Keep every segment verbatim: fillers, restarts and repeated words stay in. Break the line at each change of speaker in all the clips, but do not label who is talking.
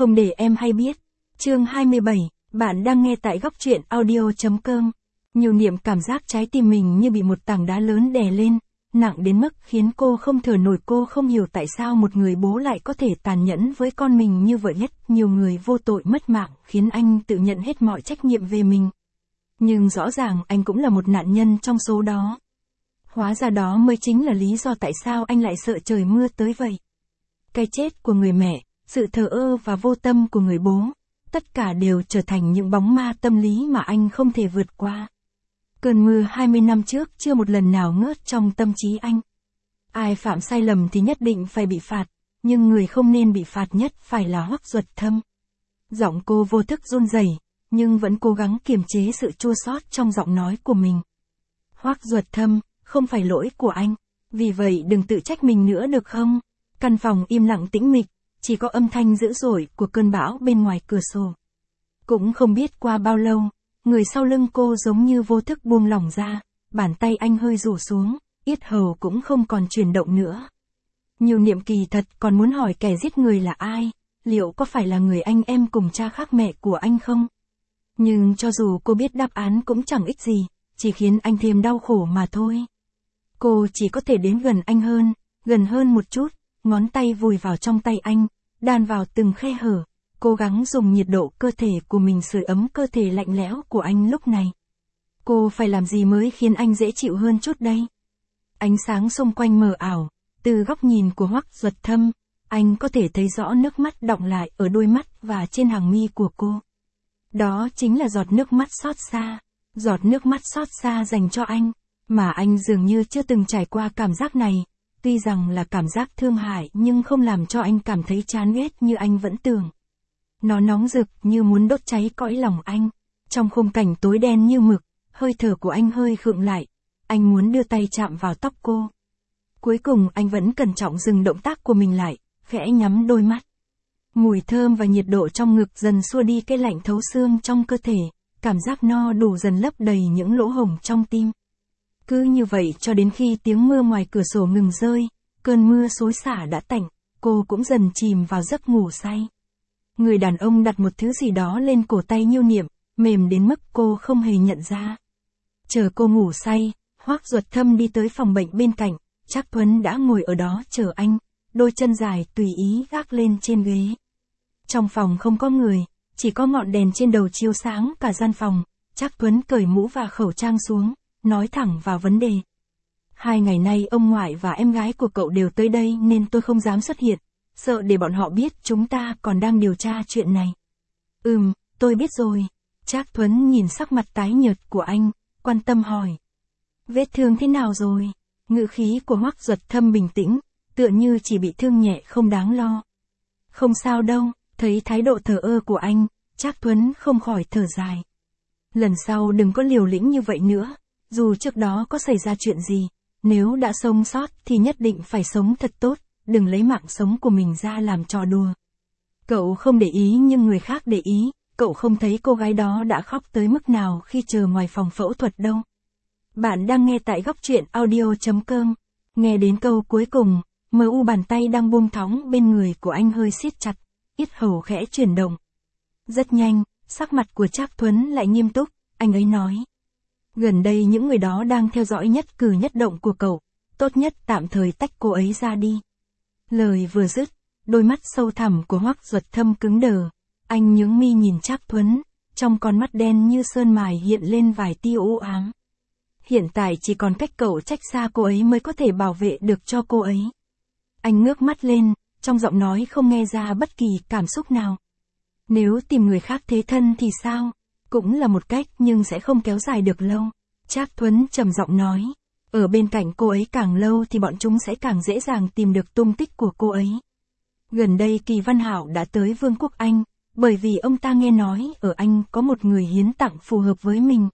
Không để em hay biết. Chương hai mươi bảy, bạn đang nghe tại góc truyện audio chấm com. Nhiều niệm cảm giác trái tim mình như bị một tảng đá lớn đè lên, nặng đến mức khiến cô không thở nổi. Cô không hiểu tại sao một người bố lại có thể tàn nhẫn với con mình như vậy. Rất nhiều người vô tội mất mạng khiến anh tự nhận hết mọi trách nhiệm về mình. Nhưng rõ ràng anh cũng là một nạn nhân trong số đó. Hóa ra đó mới chính là lý do tại sao anh lại sợ trời mưa tới vậy. Cái chết của người mẹ, sự thờ ơ và vô tâm của người bố, tất cả đều trở thành những bóng ma tâm lý mà anh không thể vượt qua. Cơn mưa hai mươi năm trước chưa một lần nào ngớt trong tâm trí anh. Ai phạm sai lầm thì nhất định phải bị phạt, nhưng người không nên bị phạt nhất phải là Hoắc Duật Thâm. Giọng cô vô thức run rẩy, nhưng vẫn cố gắng kiềm chế sự chua xót trong giọng nói của mình. Hoắc Duật Thâm, không phải lỗi của anh, vì vậy đừng tự trách mình nữa được không? Căn phòng im lặng tĩnh mịch, chỉ có âm thanh dữ dội của cơn bão bên ngoài cửa sổ. Cũng không biết qua bao lâu, người sau lưng cô giống như vô thức buông lỏng ra, bàn tay anh hơi rủ xuống, yết hầu cũng không còn chuyển động nữa. Nhiều niệm kỳ thật còn muốn hỏi kẻ giết người là ai, liệu có phải là người anh em cùng cha khác mẹ của anh không? Nhưng cho dù cô biết đáp án cũng chẳng ích gì, chỉ khiến anh thêm đau khổ mà thôi. Cô chỉ có thể đến gần anh hơn, gần hơn một chút, ngón tay vùi vào trong tay anh, đan vào từng khe hở, cố gắng dùng nhiệt độ cơ thể của mình sưởi ấm cơ thể lạnh lẽo của anh lúc này. Cô phải làm gì mới khiến anh dễ chịu hơn chút đây? Ánh sáng xung quanh mờ ảo, từ góc nhìn của Hoắc Duật Thâm, anh có thể thấy rõ nước mắt đọng lại ở đôi mắt và trên hàng mi của cô. Đó chính là giọt nước mắt xót xa, giọt nước mắt xót xa dành cho anh, mà anh dường như chưa từng trải qua cảm giác này. Tuy rằng là cảm giác thương hại nhưng không làm cho anh cảm thấy chán ghét như anh vẫn tưởng. Nó nóng rực như muốn đốt cháy cõi lòng anh. Trong khung cảnh tối đen như mực, hơi thở của anh hơi khựng lại. Anh muốn đưa tay chạm vào tóc cô. Cuối cùng anh vẫn cẩn trọng dừng động tác của mình lại, khẽ nhắm đôi mắt. Mùi thơm và nhiệt độ trong ngực dần xua đi cái lạnh thấu xương trong cơ thể. Cảm giác no đủ dần lấp đầy những lỗ hổng trong tim. Cứ như vậy cho đến khi tiếng mưa ngoài cửa sổ ngừng rơi, cơn mưa xối xả đã tạnh, cô cũng dần chìm vào giấc ngủ say. Người đàn ông đặt một thứ gì đó lên cổ tay Nhiêu Niệm, mềm đến mức cô không hề nhận ra. Chờ cô ngủ say, Hoắc Duật Thâm đi tới phòng bệnh bên cạnh, Trác Thuấn đã ngồi ở đó chờ anh, đôi chân dài tùy ý gác lên trên ghế. Trong phòng không có người, chỉ có ngọn đèn trên đầu chiếu sáng cả gian phòng. Trác Thuấn cởi mũ và khẩu trang xuống, nói thẳng vào vấn đề. Hai ngày nay ông ngoại và em gái của cậu đều tới đây nên tôi không dám xuất hiện, sợ để bọn họ biết chúng ta còn đang điều tra chuyện này. Ừm, tôi biết rồi. Trác Thuấn nhìn sắc mặt tái nhợt của anh, quan tâm hỏi. Vết thương thế nào rồi? Ngữ khí của Hoắc Duật Thâm bình tĩnh, tựa như chỉ bị thương nhẹ không đáng lo. Không sao đâu, thấy thái độ thờ ơ của anh, Trác Thuấn không khỏi thở dài. Lần sau đừng có liều lĩnh như vậy nữa. Dù trước đó có xảy ra chuyện gì, nếu đã sống sót thì nhất định phải sống thật tốt, đừng lấy mạng sống của mình ra làm trò đùa. Cậu không để ý nhưng người khác để ý, cậu không thấy cô gái đó đã khóc tới mức nào khi chờ ngoài phòng phẫu thuật đâu. Bạn đang nghe tại góc truyện audio chấm com. Nghe đến câu cuối cùng, mờ u bàn tay đang buông thõng bên người của anh hơi siết chặt, yết hầu khẽ chuyển động. Rất nhanh, sắc mặt của Trác Thuấn lại nghiêm túc, anh ấy nói. Gần đây những người đó đang theo dõi nhất cử nhất động của cậu, tốt nhất tạm thời tách cô ấy ra đi. Lời vừa dứt, đôi mắt sâu thẳm của Hoắc Duật Thâm cứng đờ, anh nhướng mi nhìn Trác Thuấn, trong con mắt đen như sơn mài hiện lên vài tia u ám. Hiện tại chỉ còn cách cậu trách xa cô ấy mới có thể bảo vệ được cho cô ấy. Anh ngước mắt lên, trong giọng nói không nghe ra bất kỳ cảm xúc nào. Nếu tìm người khác thế thân thì sao? Cũng là một cách nhưng sẽ không kéo dài được lâu. Trác Thuấn trầm giọng nói. Ở bên cạnh cô ấy càng lâu thì bọn chúng sẽ càng dễ dàng tìm được tung tích của cô ấy. Gần đây Kỳ Văn Hạo đã tới Vương quốc Anh, bởi vì ông ta nghe nói ở Anh có một người hiến tặng phù hợp với mình.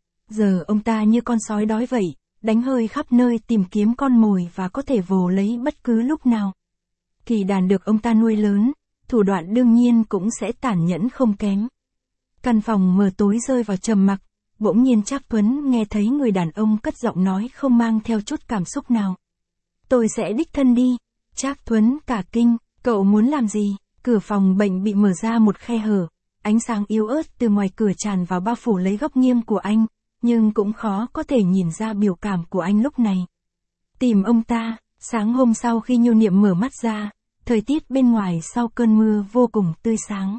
Giờ ông ta như con sói đói vậy, đánh hơi khắp nơi tìm kiếm con mồi và có thể vồ lấy bất cứ lúc nào. Kỳ đàn được ông ta nuôi lớn, thủ đoạn đương nhiên cũng sẽ tàn nhẫn không kém. Căn phòng mờ tối rơi vào trầm mặc, bỗng nhiên Trác Thuấn nghe thấy người đàn ông cất giọng nói không mang theo chút cảm xúc nào. Tôi sẽ đích thân đi. Trác Thuấn cả kinh, cậu muốn làm gì? Cửa phòng bệnh bị mở ra một khe hở, ánh sáng yếu ớt từ ngoài cửa tràn vào bao phủ lấy góc nghiêng của anh, nhưng cũng khó có thể nhìn ra biểu cảm của anh lúc này. Tìm ông ta, sáng hôm sau khi Nhiêu Niệm mở mắt ra, thời tiết bên ngoài sau cơn mưa vô cùng tươi sáng.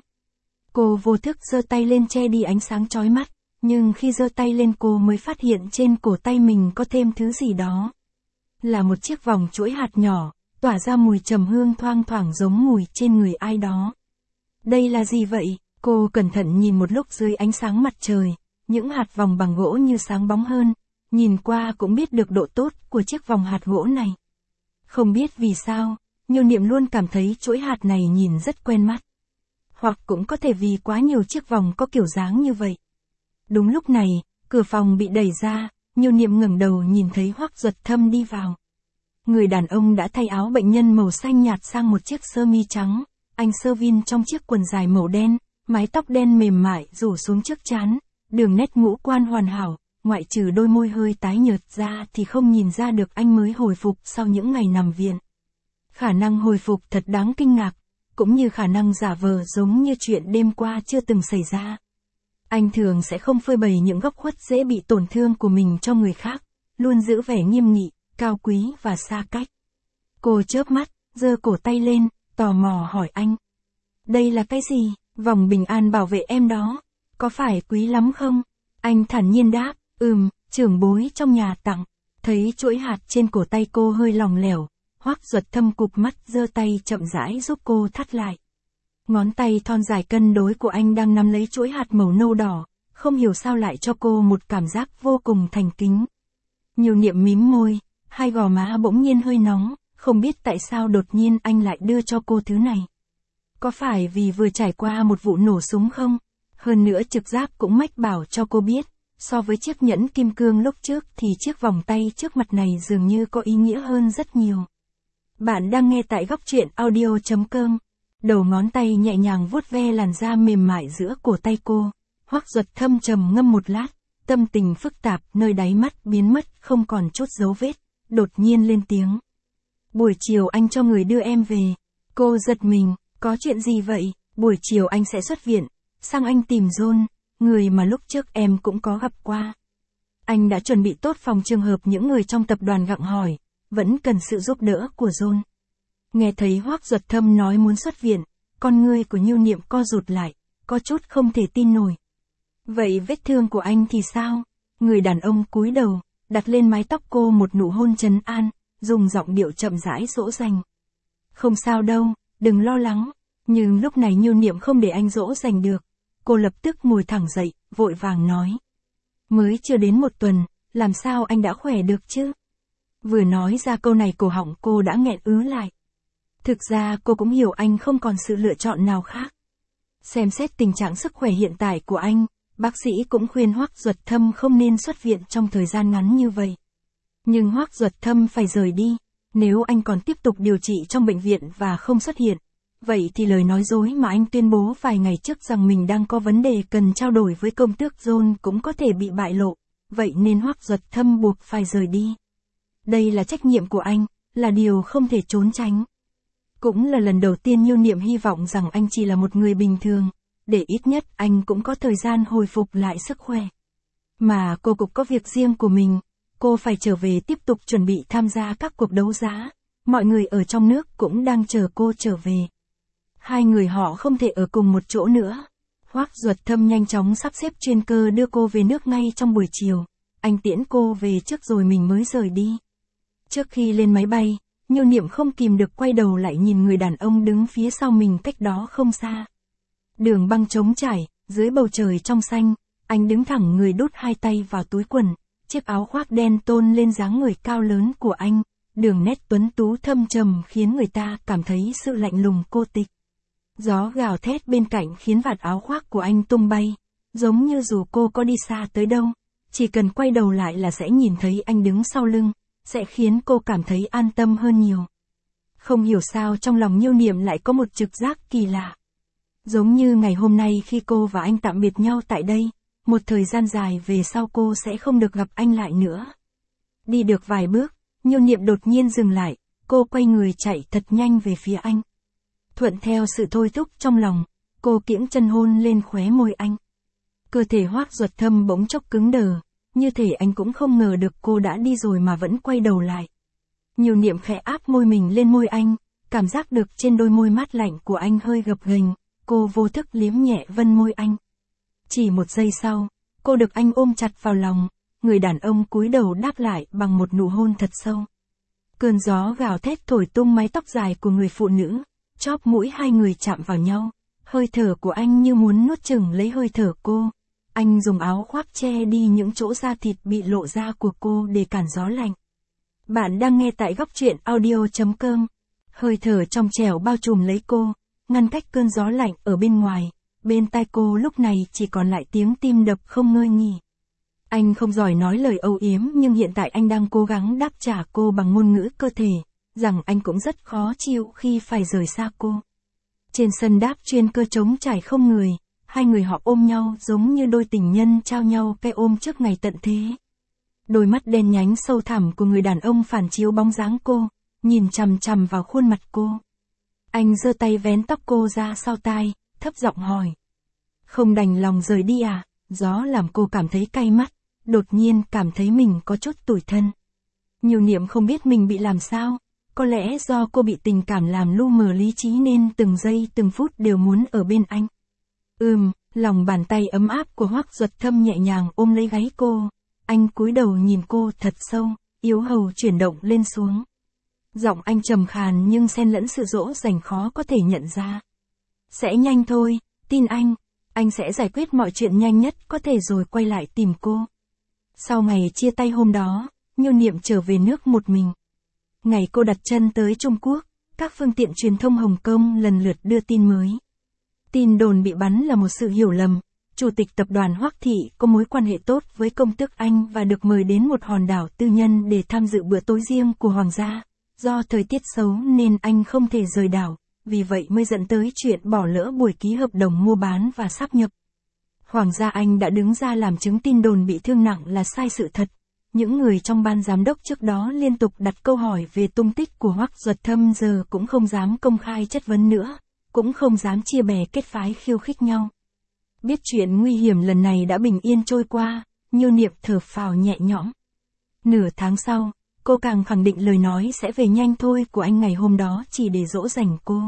Cô vô thức giơ tay lên che đi ánh sáng chói mắt, nhưng khi giơ tay lên cô mới phát hiện trên cổ tay mình có thêm thứ gì đó. Là một chiếc vòng chuỗi hạt nhỏ, tỏa ra mùi trầm hương thoang thoảng giống mùi trên người ai đó. Đây là gì vậy? Cô cẩn thận nhìn một lúc dưới ánh sáng mặt trời, những hạt vòng bằng gỗ như sáng bóng hơn, nhìn qua cũng biết được độ tốt của chiếc vòng hạt gỗ này. Không biết vì sao, Nhiêu Niệm luôn cảm thấy chuỗi hạt này nhìn rất quen mắt. Hoặc cũng có thể vì quá nhiều chiếc vòng có kiểu dáng như vậy. Đúng lúc này, cửa phòng bị đẩy ra, Nhiêu Niệm ngẩng đầu nhìn thấy Hoắc Duật Thâm đi vào. Người đàn ông đã thay áo bệnh nhân màu xanh nhạt sang một chiếc sơ mi trắng, anh sơ vin trong chiếc quần dài màu đen, mái tóc đen mềm mại rủ xuống trước trán, đường nét ngũ quan hoàn hảo, ngoại trừ đôi môi hơi tái nhợt ra thì không nhìn ra được anh mới hồi phục sau những ngày nằm viện. Khả năng hồi phục thật đáng kinh ngạc, cũng như khả năng giả vờ giống như chuyện đêm qua chưa từng xảy ra. Anh thường sẽ không phơi bày những góc khuất dễ bị tổn thương của mình cho người khác, luôn giữ vẻ nghiêm nghị, cao quý và xa cách. Cô chớp mắt, giơ cổ tay lên, tò mò hỏi anh. Đây là cái gì? Vòng bình an bảo vệ em đó. Có phải quý lắm không? Anh thản nhiên đáp, ừm, trưởng bối trong nhà tặng. Thấy chuỗi hạt trên cổ tay cô hơi lỏng lẻo, Hoắc Duật Thâm cụp mắt giơ tay chậm rãi giúp cô thắt lại. Ngón tay thon dài cân đối của anh đang nắm lấy chuỗi hạt màu nâu đỏ, không hiểu sao lại cho cô một cảm giác vô cùng thành kính. Nhiêu Niệm mím môi, hai gò má bỗng nhiên hơi nóng, không biết tại sao đột nhiên anh lại đưa cho cô thứ này. Có phải vì vừa trải qua một vụ nổ súng không? Hơn nữa trực giác cũng mách bảo cho cô biết, so với chiếc nhẫn kim cương lúc trước thì chiếc vòng tay trước mặt này dường như có ý nghĩa hơn rất nhiều. Bạn đang nghe tại góc truyện audio chấm com. Đầu ngón tay nhẹ nhàng vuốt ve làn da mềm mại giữa cổ tay cô. Hoắc Duật Thâm trầm ngâm một lát, tâm tình phức tạp nơi đáy mắt biến mất không còn chút dấu vết, đột nhiên lên tiếng. Buổi chiều anh cho người đưa em về. Cô giật mình, có chuyện gì vậy? Buổi chiều anh sẽ xuất viện, sang anh tìm John, người mà lúc trước em cũng có gặp qua. Anh đã chuẩn bị tốt phòng trường hợp những người trong tập đoàn gặng hỏi, vẫn cần sự giúp đỡ của John. Nghe thấy Hoắc Duật Thâm nói muốn xuất viện, con ngươi của Nhiêu Niệm co rụt lại, có chút không thể tin nổi. Vậy vết thương của anh thì sao? Người đàn ông cúi đầu, đặt lên mái tóc cô một nụ hôn trấn an, dùng giọng điệu chậm rãi dỗ dành. Không sao đâu, đừng lo lắng. Nhưng lúc này Nhiêu Niệm không để anh dỗ dành được. Cô lập tức ngồi thẳng dậy, vội vàng nói. Mới chưa đến một tuần, làm sao anh đã khỏe được chứ? Vừa nói ra câu này cổ họng cô đã nghẹn ứ lại. Thực ra cô cũng hiểu anh không còn sự lựa chọn nào khác. Xem xét tình trạng sức khỏe hiện tại của anh, bác sĩ cũng khuyên Hoắc Duật Thâm không nên xuất viện trong thời gian ngắn như vậy. Nhưng Hoắc Duật Thâm phải rời đi, nếu anh còn tiếp tục điều trị trong bệnh viện và không xuất hiện, vậy thì lời nói dối mà anh tuyên bố vài ngày trước rằng mình đang có vấn đề cần trao đổi với công tước John cũng có thể bị bại lộ, vậy nên Hoắc Duật Thâm buộc phải rời đi. Đây là trách nhiệm của anh, là điều không thể trốn tránh. Cũng là lần đầu tiên Nhiêu Niệm hy vọng rằng anh chỉ là một người bình thường, để ít nhất anh cũng có thời gian hồi phục lại sức khỏe. Mà cô cũng có việc riêng của mình, cô phải trở về tiếp tục chuẩn bị tham gia các cuộc đấu giá, mọi người ở trong nước cũng đang chờ cô trở về. Hai người họ không thể ở cùng một chỗ nữa. Hoắc Duật Thâm nhanh chóng sắp xếp chuyên cơ đưa cô về nước ngay trong buổi chiều, anh tiễn cô về trước rồi mình mới rời đi. Trước khi lên máy bay, Nhiêu Niệm không kìm được quay đầu lại nhìn người đàn ông đứng phía sau mình cách đó không xa. Đường băng trống trải, dưới bầu trời trong xanh, anh đứng thẳng người đút hai tay vào túi quần, chiếc áo khoác đen tôn lên dáng người cao lớn của anh, đường nét tuấn tú thâm trầm khiến người ta cảm thấy sự lạnh lùng cô tịch. Gió gào thét bên cạnh khiến vạt áo khoác của anh tung bay, giống như dù cô có đi xa tới đâu, chỉ cần quay đầu lại là sẽ nhìn thấy anh đứng sau lưng, sẽ khiến cô cảm thấy an tâm hơn nhiều. Không hiểu sao trong lòng Nhiêu Niệm lại có một trực giác kỳ lạ. Giống như ngày hôm nay khi cô và anh tạm biệt nhau tại đây, một thời gian dài về sau cô sẽ không được gặp anh lại nữa. Đi được vài bước, Nhiêu Niệm đột nhiên dừng lại, cô quay người chạy thật nhanh về phía anh. Thuận theo sự thôi thúc trong lòng, cô kiễng chân hôn lên khóe môi anh. Cơ thể Hoắc Duật Thâm bỗng chốc cứng đờ, như thể anh cũng không ngờ được cô đã đi rồi mà vẫn quay đầu lại. Nhiều Niệm khẽ áp môi mình lên môi anh, cảm giác được trên đôi môi mát lạnh của anh hơi gập ghềnh, cô vô thức liếm nhẹ vân môi anh. Chỉ một giây sau, cô được anh ôm chặt vào lòng, người đàn ông cúi đầu đáp lại bằng một nụ hôn thật sâu. Cơn gió gào thét thổi tung mái tóc dài của người phụ nữ, chóp mũi hai người chạm vào nhau, hơi thở của anh như muốn nuốt chửng lấy hơi thở cô. Anh dùng áo khoác che đi những chỗ da thịt bị lộ ra của cô để cản gió lạnh. Bạn đang nghe tại góc truyện audio chấm com. Hơi thở trong trẻo bao trùm lấy cô, ngăn cách cơn gió lạnh ở bên ngoài. Bên tai cô lúc này chỉ còn lại tiếng tim đập không ngơi nghỉ. Anh không giỏi nói lời âu yếm nhưng hiện tại anh đang cố gắng đáp trả cô bằng ngôn ngữ cơ thể, rằng anh cũng rất khó chịu khi phải rời xa cô. Trên sân đáp chuyên cơ trống trải không người, hai người họ ôm nhau giống như đôi tình nhân trao nhau cái ôm trước ngày tận thế. Đôi mắt đen nhánh sâu thẳm của người đàn ông phản chiếu bóng dáng cô, nhìn chằm chằm vào khuôn mặt cô. Anh giơ tay vén tóc cô ra sau tai, thấp giọng hỏi. Không đành lòng rời đi à? Gió làm cô cảm thấy cay mắt, đột nhiên cảm thấy mình có chút tủi thân. Nhiều Niệm không biết mình bị làm sao, có lẽ do cô bị tình cảm làm lu mờ lý trí nên từng giây từng phút đều muốn ở bên anh. Ừm, lòng bàn tay ấm áp của Hoắc Duật Thâm nhẹ nhàng ôm lấy gáy cô, anh cúi đầu nhìn cô thật sâu, yếu hầu chuyển động lên xuống. Giọng anh trầm khàn nhưng xen lẫn sự dỗ dành khó có thể nhận ra. Sẽ nhanh thôi, tin anh, anh sẽ giải quyết mọi chuyện nhanh nhất có thể rồi quay lại tìm cô. Sau ngày chia tay hôm đó, Nhiêu Niệm trở về nước một mình. Ngày cô đặt chân tới Trung Quốc, các phương tiện truyền thông Hồng Kông lần lượt đưa tin mới. Tin đồn bị bắn là một sự hiểu lầm. Chủ tịch tập đoàn Hoắc Thị có mối quan hệ tốt với công tước Anh và được mời đến một hòn đảo tư nhân để tham dự bữa tối riêng của hoàng gia. Do thời tiết xấu nên anh không thể rời đảo, vì vậy mới dẫn tới chuyện bỏ lỡ buổi ký hợp đồng mua bán và sáp nhập. Hoàng gia Anh đã đứng ra làm chứng tin đồn bị thương nặng là sai sự thật. Những người trong ban giám đốc trước đó liên tục đặt câu hỏi về tung tích của Hoắc Duật Thâm giờ cũng không dám công khai chất vấn nữa, cũng không dám chia bè kết phái khiêu khích nhau. Biết chuyện nguy hiểm lần này đã bình yên trôi qua, Nhiêu Niệm thở phào nhẹ nhõm. Nửa tháng sau, cô càng khẳng định lời nói sẽ về nhanh thôi của anh ngày hôm đó chỉ để dỗ dành cô.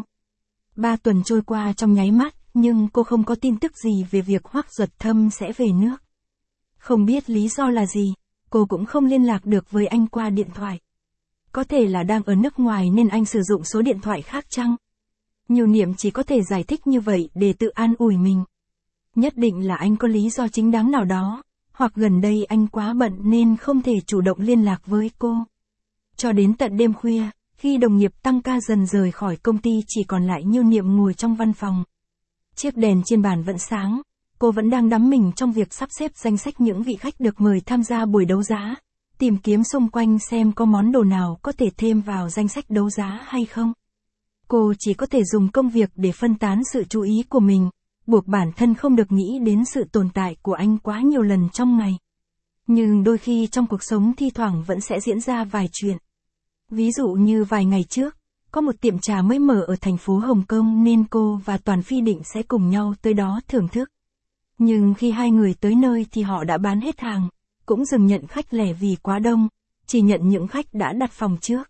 Ba tuần trôi qua trong nháy mắt, nhưng cô không có tin tức gì về việc Hoắc Duật Thâm sẽ về nước. Không biết lý do là gì, cô cũng không liên lạc được với anh qua điện thoại. Có thể là đang ở nước ngoài nên anh sử dụng số điện thoại khác chăng? Nhiều Niệm chỉ có thể giải thích như vậy để tự an ủi mình. Nhất định là anh có lý do chính đáng nào đó, hoặc gần đây anh quá bận nên không thể chủ động liên lạc với cô. Cho đến tận đêm khuya, khi đồng nghiệp tăng ca dần rời khỏi công ty chỉ còn lại Nhiêu Niệm ngồi trong văn phòng. Chiếc đèn trên bàn vẫn sáng, cô vẫn đang đắm mình trong việc sắp xếp danh sách những vị khách được mời tham gia buổi đấu giá, tìm kiếm xung quanh xem có món đồ nào có thể thêm vào danh sách đấu giá hay không. Cô chỉ có thể dùng công việc để phân tán sự chú ý của mình, buộc bản thân không được nghĩ đến sự tồn tại của anh quá nhiều lần trong ngày. Nhưng đôi khi trong cuộc sống thi thoảng vẫn sẽ diễn ra vài chuyện. Ví dụ như vài ngày trước, có một tiệm trà mới mở ở thành phố Hồng Kông nên cô và Toàn Phi định sẽ cùng nhau tới đó thưởng thức. Nhưng khi hai người tới nơi thì họ đã bán hết hàng, cũng dừng nhận khách lẻ vì quá đông, chỉ nhận những khách đã đặt phòng trước.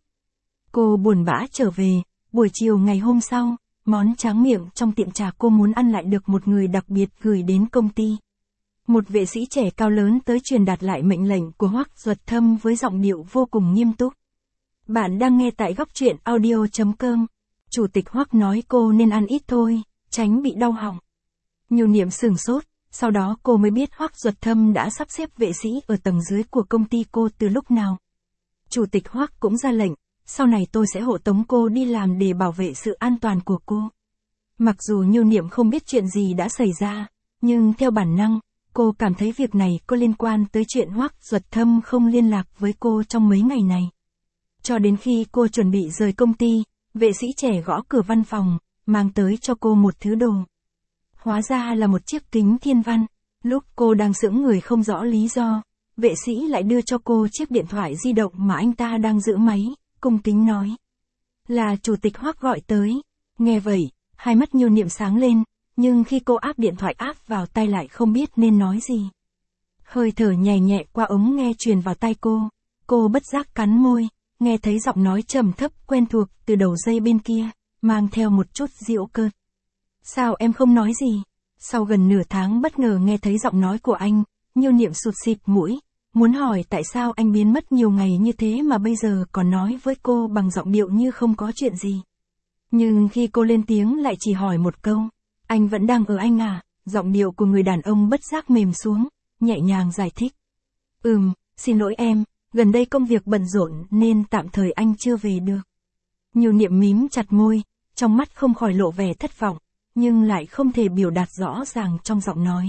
Cô buồn bã trở về, buổi chiều ngày hôm sau, món tráng miệng trong tiệm trà cô muốn ăn lại được một người đặc biệt gửi đến công ty. Một vệ sĩ trẻ cao lớn tới truyền đạt lại mệnh lệnh của Hoắc Duật Thâm với giọng điệu vô cùng nghiêm túc. Bạn đang nghe tại góc truyện audio chấm com. Chủ tịch Hoắc nói cô nên ăn ít thôi, tránh bị đau họng. Nhiều Niệm sửng sốt, sau đó cô mới biết Hoắc Duật Thâm đã sắp xếp vệ sĩ ở tầng dưới của công ty cô từ lúc nào. Chủ tịch Hoắc cũng ra lệnh, sau này tôi sẽ hộ tống cô đi làm để bảo vệ sự an toàn của cô. Mặc dù Nhiêu Niệm không biết chuyện gì đã xảy ra, nhưng theo bản năng, cô cảm thấy việc này có liên quan tới chuyện Hoắc Duật Thâm không liên lạc với cô trong mấy ngày này. Cho đến khi cô chuẩn bị rời công ty, vệ sĩ trẻ gõ cửa văn phòng, mang tới cho cô một thứ đồ. Hóa ra là một chiếc kính thiên văn. Lúc cô đang sững người không rõ lý do, vệ sĩ lại đưa cho cô chiếc điện thoại di động mà anh ta đang giữ máy, cung kính nói. Là chủ tịch Hoắc gọi tới. Nghe vậy, hai mắt Nhiêu Niệm sáng lên, nhưng khi cô áp điện thoại áp vào tai lại không biết nên nói gì. Hơi thở nhẹ nhẹ qua ống nghe truyền vào tai cô, cô bất giác cắn môi, nghe thấy giọng nói trầm thấp quen thuộc từ đầu dây bên kia, mang theo một chút giễu cợt. Sao em không nói gì? Sau gần nửa tháng bất ngờ nghe thấy giọng nói của anh, Nhiêu Niệm sụt sịt mũi, muốn hỏi tại sao anh biến mất nhiều ngày như thế mà bây giờ còn nói với cô bằng giọng điệu như không có chuyện gì. Nhưng khi cô lên tiếng lại chỉ hỏi một câu, anh vẫn đang ở anh à? Giọng điệu của người đàn ông bất giác mềm xuống, nhẹ nhàng giải thích. Ừm, xin lỗi em, gần đây công việc bận rộn nên tạm thời anh chưa về được. Nhiêu Niệm mím chặt môi, trong mắt không khỏi lộ vẻ thất vọng, nhưng lại không thể biểu đạt rõ ràng trong giọng nói.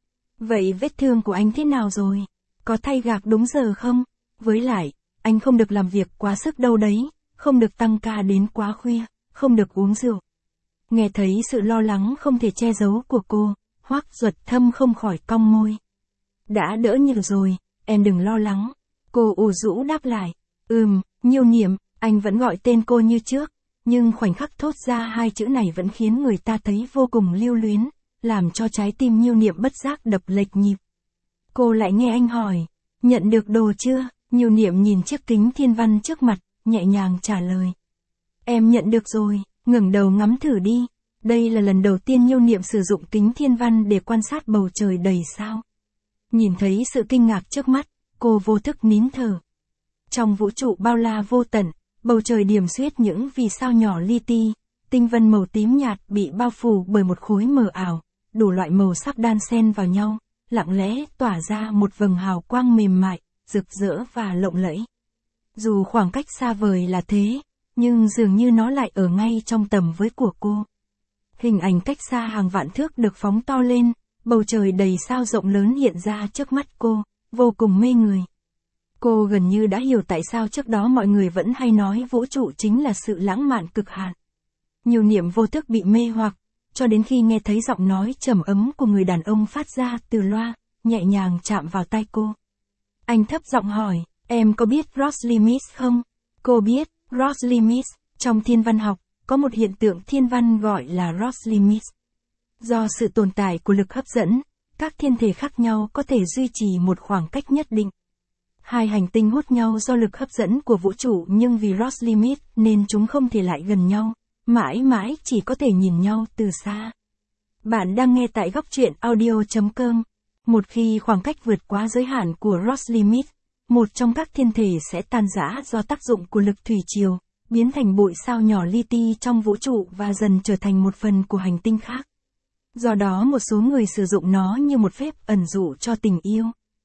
Vậy vết thương của anh thế nào rồi? Có thay gạc đúng giờ không? Với lại, anh không được làm việc quá sức đâu đấy, không được tăng ca đến quá khuya, không được uống rượu. Nghe thấy sự lo lắng không thể che giấu của cô, Hoắc Duật Thâm không khỏi cong môi. Đã đỡ nhiều rồi, em đừng lo lắng. Cô ủ rũ đáp lại. Ừm, Nhiêu Niệm, anh vẫn gọi tên cô như trước, nhưng khoảnh khắc thốt ra hai chữ này vẫn khiến người ta thấy vô cùng lưu luyến, làm cho trái tim Nhiêu Niệm bất giác đập lệch nhịp. Cô lại nghe anh hỏi, nhận được đồ chưa? Nhiêu Niệm nhìn chiếc kính thiên văn trước mặt, nhẹ nhàng trả lời. Em nhận được rồi, ngẩng đầu ngắm thử đi. Đây là lần đầu tiên Nhiêu Niệm sử dụng kính thiên văn để quan sát bầu trời đầy sao. Nhìn thấy sự kinh ngạc trước mắt, cô vô thức nín thở. Trong vũ trụ bao la vô tận, bầu trời điểm xuyết những vì sao nhỏ li ti, tinh vân màu tím nhạt bị bao phủ bởi một khối mờ ảo, đủ loại màu sắc đan xen vào nhau, lặng lẽ tỏa ra một vầng hào quang mềm mại, rực rỡ và lộng lẫy. Dù khoảng cách xa vời là thế, nhưng dường như nó lại ở ngay trong tầm với của cô. Hình ảnh cách xa hàng vạn thước được phóng to lên, bầu trời đầy sao rộng lớn hiện ra trước mắt cô, vô cùng mê người. Cô gần như đã hiểu tại sao trước đó mọi người vẫn hay nói vũ trụ chính là sự lãng mạn cực hạn. Nhiêu Niệm vô thức bị mê hoặc, cho đến khi nghe thấy giọng nói trầm ấm của người đàn ông phát ra từ loa, nhẹ nhàng chạm vào tai cô. Anh thấp giọng hỏi, em có biết Roselymis không? Cô biết, Roselymis, trong thiên văn học, có một hiện tượng thiên văn gọi là Roselymis. Do sự tồn tại của lực hấp dẫn, các thiên thể khác nhau có thể duy trì một khoảng cách nhất định. Hai hành tinh hút nhau do lực hấp dẫn của vũ trụ nhưng vì Roselymis nên chúng không thể lại gần nhau, mãi mãi chỉ có thể nhìn nhau từ xa. Bạn đang nghe tại góc truyện audio chấm com. Một khi khoảng cách vượt quá giới hạn của Roselymis, một trong các thiên thể sẽ tan rã do tác dụng của lực thủy triều, biến thành bụi sao nhỏ li ti trong vũ trụ và dần trở thành một phần của hành tinh khác. Do đó một số người sử dụng nó như một phép ẩn dụ cho tình yêu.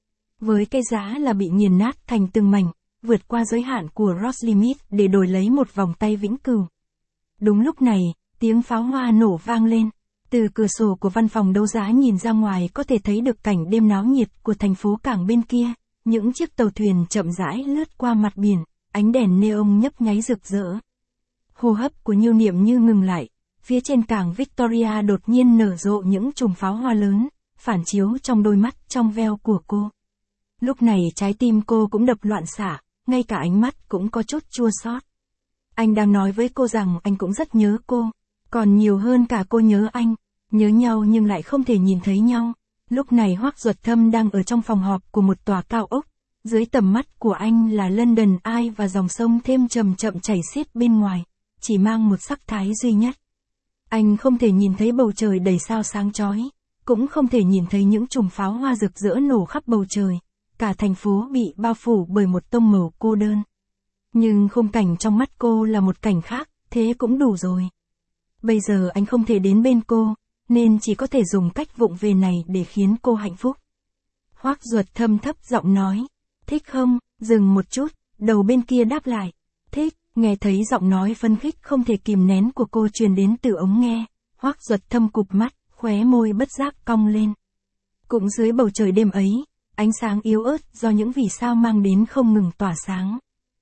Với cái giá là bị nghiền nát thành từng mảnh, vượt qua giới hạn của Roselymis để đổi lấy một vòng tay vĩnh cửu. Đúng lúc này, tiếng pháo hoa nổ vang lên. Từ cửa sổ của văn phòng đấu giá nhìn ra ngoài có thể thấy được cảnh đêm náo nhiệt của thành phố cảng bên kia. Những chiếc tàu thuyền chậm rãi lướt qua mặt biển, ánh đèn neon nhấp nháy rực rỡ. Hô hấp của Nhiêu Niệm như ngừng lại, phía trên cảng Victoria đột nhiên nở rộ những chùm pháo hoa lớn, phản chiếu trong đôi mắt trong veo của cô. Lúc này trái tim cô cũng đập loạn xạ, ngay cả ánh mắt cũng có chút chua xót. Anh đang nói với cô rằng anh cũng rất nhớ cô, còn nhiều hơn cả cô nhớ anh, nhớ nhau nhưng lại không thể nhìn thấy nhau. Lúc này Hoắc Duật Thâm đang ở trong phòng họp của một tòa cao ốc, dưới tầm mắt của anh là London Eye và dòng sông thêm chậm chậm chảy xiết bên ngoài, chỉ mang một sắc thái duy nhất. Anh không thể nhìn thấy bầu trời đầy sao sáng chói, cũng không thể nhìn thấy những chùm pháo hoa rực rỡ nổ khắp bầu trời, cả thành phố bị bao phủ bởi một tông màu cô đơn. Nhưng khung cảnh trong mắt cô là một cảnh khác, thế cũng đủ rồi. Bây giờ anh không thể đến bên cô, nên chỉ có thể dùng cách vụng về này để khiến cô hạnh phúc. Hoắc Duật Thâm thấp giọng nói, thích không? Dừng một chút, đầu bên kia đáp lại, thích. Nghe thấy giọng nói phấn khích không thể kìm nén của cô truyền đến từ ống nghe, Hoắc Duật Thâm cụp mắt, khóe môi bất giác cong lên. Cũng dưới bầu trời đêm ấy, ánh sáng yếu ớt do những vì sao mang đến không ngừng tỏa sáng.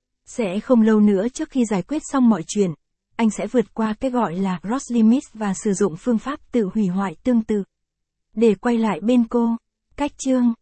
Sẽ không lâu nữa trước khi giải quyết xong mọi chuyện, anh sẽ vượt qua cái gọi là Roselymis và sử dụng phương pháp tự hủy hoại tương tự. Để quay lại bên cô, cách chương